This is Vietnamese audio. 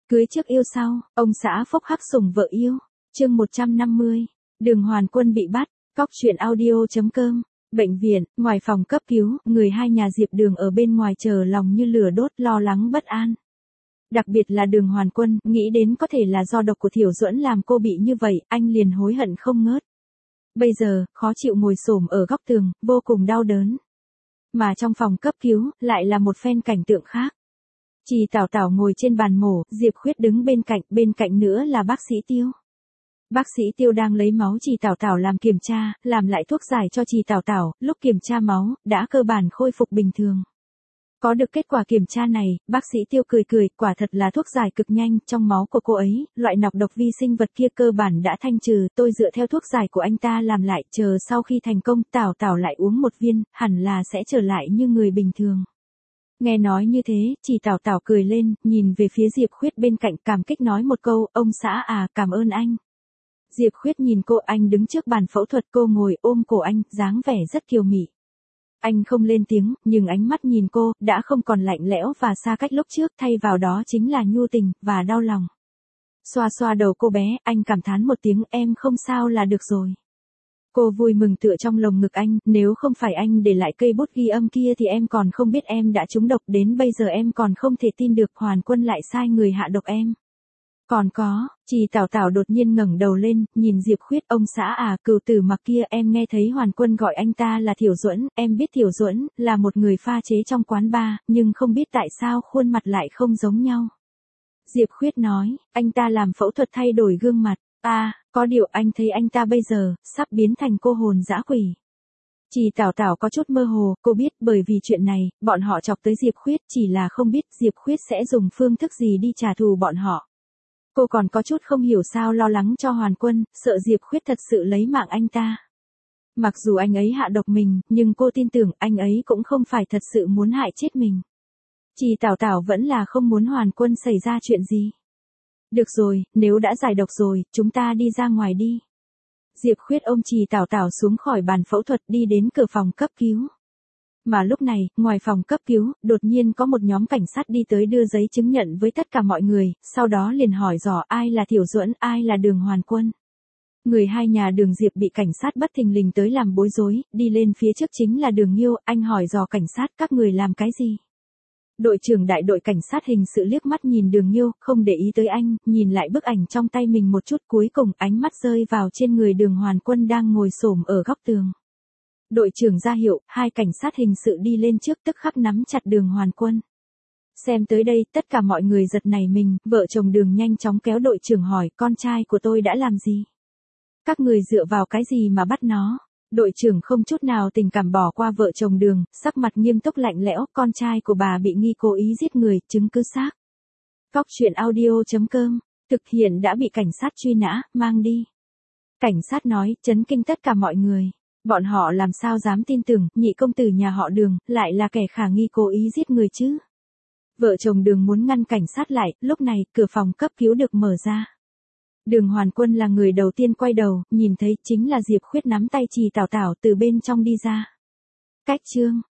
Cưới trước yêu sau, ông xã phốc hắc sủng vợ yêu. Chương 150. Đường Hoàn Quân bị bắt. Cóc truyện audio.com. Bệnh viện, ngoài phòng cấp cứu, người hai nhà Diệp Đường ở bên ngoài chờ lòng như lửa đốt, lo lắng bất an. Đặc biệt là Đường Hoàn Quân, nghĩ đến có thể là do độc của Thiểu Duẫn làm cô bị như vậy, anh liền hối hận không ngớt. Bây giờ, khó chịu ngồi xổm ở góc tường, vô cùng đau đớn. Mà trong phòng cấp cứu, lại là một phen cảnh tượng khác. Trì Tảo Tảo ngồi trên bàn mổ, Diệp Khuyết đứng bên cạnh nữa là bác sĩ Tiêu. Bác sĩ Tiêu đang lấy máu Trì Tảo Tảo làm kiểm tra, làm lại thuốc giải cho Trì Tảo Tảo, lúc kiểm tra máu, đã cơ bản khôi phục bình thường. Có được kết quả kiểm tra này, bác sĩ Tiêu cười, quả thật là thuốc giải cực nhanh, trong máu của cô ấy, loại nọc độc vi sinh vật kia cơ bản đã thanh trừ, tôi dựa theo thuốc giải của anh ta làm lại, chờ sau khi thành công, Tảo Tảo lại uống một viên, hẳn là sẽ trở lại như người bình thường. Nghe nói như thế, Trì Tảo Tảo cười lên, nhìn về phía Diệp Khuyết bên cạnh cảm kích nói một câu, ông xã à, cảm ơn anh. Diệp Khuyết nhìn cô, anh đứng trước bàn phẫu thuật, cô ngồi ôm cổ anh, dáng vẻ rất kiều mị. Anh không lên tiếng, nhưng ánh mắt nhìn cô, đã không còn lạnh lẽo và xa cách lúc trước, thay vào đó chính là nhu tình, và đau lòng. Xoa xoa đầu cô bé, anh cảm thán một tiếng, em không sao là được rồi. Cô vui mừng tựa trong lồng ngực anh, nếu không phải anh để lại cây bút ghi âm kia thì em còn không biết em đã trúng độc, đến bây giờ em còn không thể tin được Hoàn Quân lại sai người hạ độc em. Còn có, Trì Tảo Tảo đột nhiên ngẩng đầu lên, nhìn Diệp Khuyết, ông xã à, cừu tử mặc kia, em nghe thấy Hoàn Quân gọi anh ta là Thiểu Duẫn, em biết Thiểu Duẫn là một người pha chế trong quán bar, nhưng không biết tại sao khuôn mặt lại không giống nhau. Diệp Khuyết nói, anh ta làm phẫu thuật thay đổi gương mặt, có điều anh thấy anh ta bây giờ, sắp biến thành cô hồn dã quỷ. Trì Tảo Tảo có chút mơ hồ, cô biết bởi vì chuyện này, bọn họ chọc tới Diệp Khuyết, chỉ là không biết Diệp Khuyết sẽ dùng phương thức gì đi trả thù bọn họ. Cô còn có chút không hiểu sao lo lắng cho Hoàn Quân, sợ Diệp Khuyết thật sự lấy mạng anh ta. Mặc dù anh ấy hạ độc mình, nhưng cô tin tưởng anh ấy cũng không phải thật sự muốn hại chết mình. Trì Tảo Tảo vẫn là không muốn Hoàn Quân xảy ra chuyện gì. Được rồi, nếu đã giải độc rồi, chúng ta đi ra ngoài đi. Diệp Khuyết ôm Trì Tảo Tảo xuống khỏi bàn phẫu thuật đi đến cửa phòng cấp cứu. Mà lúc này, ngoài phòng cấp cứu, đột nhiên có một nhóm cảnh sát đi tới đưa giấy chứng nhận với tất cả mọi người, sau đó liền hỏi dò ai là Thiểu Duẫn, ai là Đường Hoàn Quân. Người hai nhà Đường Diệp bị cảnh sát bất thình lình tới làm bối rối, đi lên phía trước chính là Đường Nghiêu, anh hỏi dò cảnh sát các người làm cái gì. Đội trưởng đại đội cảnh sát hình sự liếc mắt nhìn Đường Nghiêu, không để ý tới anh, nhìn lại bức ảnh trong tay mình một chút, cuối cùng ánh mắt rơi vào trên người Đường Hoàn Quân đang ngồi xổm ở góc tường. Đội trưởng ra hiệu, hai cảnh sát hình sự đi lên trước tức khắc nắm chặt Đường Hoàn Quân. Xem tới đây, tất cả mọi người giật nảy mình, vợ chồng Đường nhanh chóng kéo đội trưởng hỏi, con trai của tôi đã làm gì? Các người dựa vào cái gì mà bắt nó? Đội trưởng không chút nào tình cảm bỏ qua vợ chồng Đường, sắc mặt nghiêm túc lạnh lẽo, con trai của bà bị nghi cố ý giết người, chứng cứ xác. Cóc truyện audio.com, thực hiện đã bị cảnh sát truy nã, mang đi. Cảnh sát nói, chấn kinh tất cả mọi người. Bọn họ làm sao dám tin tưởng, nhị công tử nhà họ Đường, lại là kẻ khả nghi cố ý giết người chứ. Vợ chồng Đường muốn ngăn cảnh sát lại, lúc này, cửa phòng cấp cứu được mở ra. Đường Hoàn Quân là người đầu tiên quay đầu, nhìn thấy chính là Diệp Khuyết nắm tay Trì Tảo Tảo từ bên trong đi ra. Cách chương,